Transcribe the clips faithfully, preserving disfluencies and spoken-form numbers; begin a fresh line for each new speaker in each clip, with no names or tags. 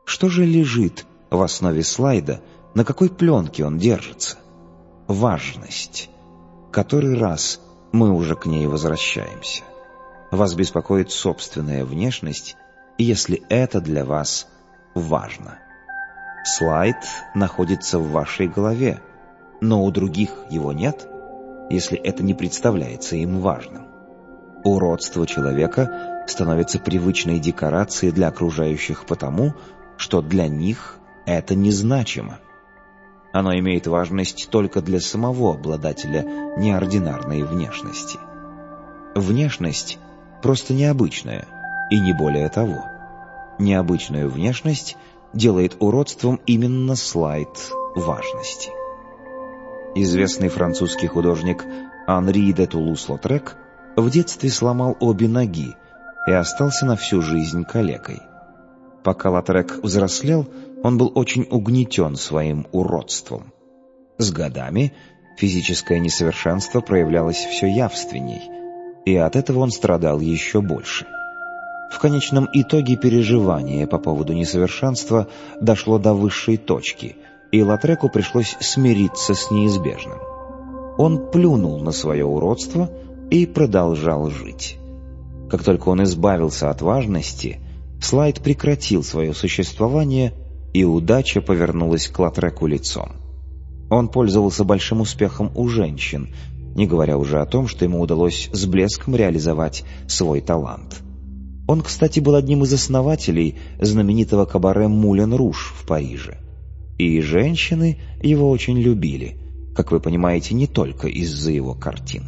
Что же лежит в основе слайда, на какой пленке он держится? Важность. Который раз мы уже к ней возвращаемся. Вас беспокоит собственная внешность, если это для вас важно. Слайд находится в вашей голове, но у других его нет, если это не представляется им важным. Уродство человека становится привычной декорацией для окружающих потому, что для них это незначимо. Оно имеет важность только для самого обладателя неординарной внешности. Внешность просто необычная, и не более того. Необычную внешность делает уродством именно слайд важности. Известный французский художник Анри де Тулус-Лотрек в детстве сломал обе ноги и остался на всю жизнь калекой. Пока Лотрек взрослел, он был очень угнетен своим уродством. С годами физическое несовершенство проявлялось все явственней, и от этого он страдал еще больше. В конечном итоге переживание по поводу несовершенства дошло до высшей точки, и Лотреку пришлось смириться с неизбежным. Он плюнул на свое уродство и продолжал жить. Как только он избавился от важности, слайд прекратил свое существование, и удача повернулась к Лотреку лицом. Он пользовался большим успехом у женщин, не говоря уже о том, что ему удалось с блеском реализовать свой талант. Он, кстати, был одним из основателей знаменитого кабаре «Мулен Руж» в Париже. И женщины его очень любили, как вы понимаете, не только из-за его картин.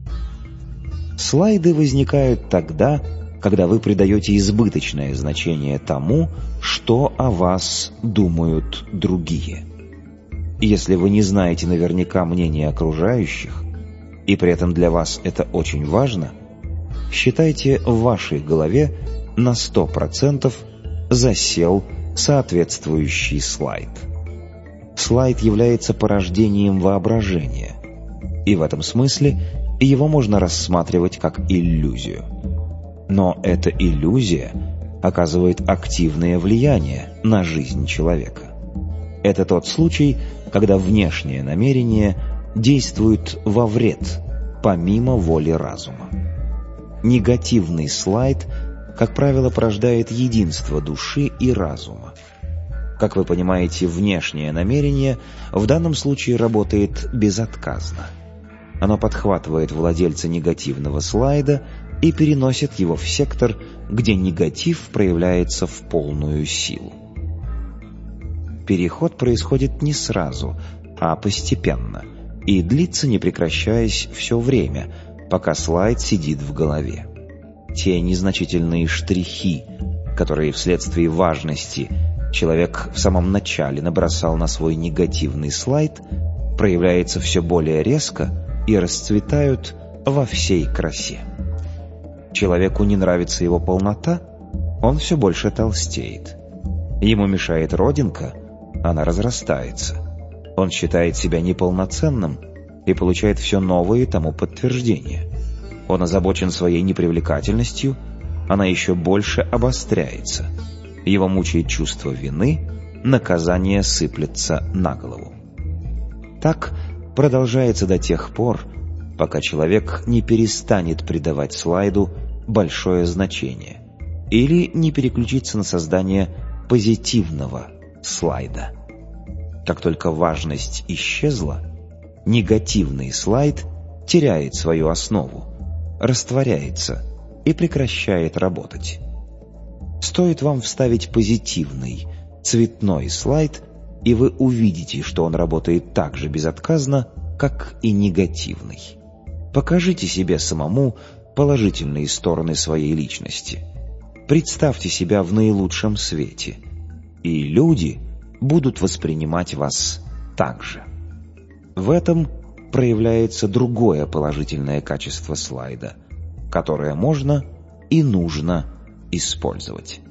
Слайды возникают тогда, когда вы придаете избыточное значение тому, что о вас думают другие. Если вы не знаете наверняка мнения окружающих, и при этом для вас это очень важно, считайте, в вашей голове на сто процентов засел соответствующий слайд. Слайд является порождением воображения, и в этом смысле его можно рассматривать как иллюзию. Но эта иллюзия оказывает активное влияние на жизнь человека. Это тот случай, когда внешнее намерение действует во вред, помимо воли разума. Негативный слайд, как правило, порождает единство души и разума. Как вы понимаете, внешнее намерение в данном случае работает безотказно. Оно подхватывает владельца негативного слайда и переносит его в сектор, где негатив проявляется в полную силу. Переход происходит не сразу, а постепенно, и длится, не прекращаясь, все время, пока слайд сидит в голове. Те незначительные штрихи, которые вследствие важности человек в самом начале набросал на свой негативный слайд, проявляются все более резко и расцветают во всей красе. Человеку не нравится его полнота, он все больше толстеет. Ему мешает родинка, она разрастается. Он считает себя неполноценным и получает все новые тому подтверждения. Он озабочен своей непривлекательностью, она еще больше обостряется. Его мучает чувство вины, наказание сыплется на голову. Так продолжается до тех пор, пока человек не перестанет придавать слайду большое значение или не переключится на создание позитивного слайда. Как только важность исчезла, негативный слайд теряет свою основу, растворяется и прекращает работать. Стоит вам вставить позитивный, цветной слайд, и вы увидите, что он работает так же безотказно, как и негативный. Покажите себе самому положительные стороны своей личности. Представьте себя в наилучшем свете, и люди будут воспринимать вас так же. В этом проявляется другое положительное качество слайда, которое можно и нужно использовать.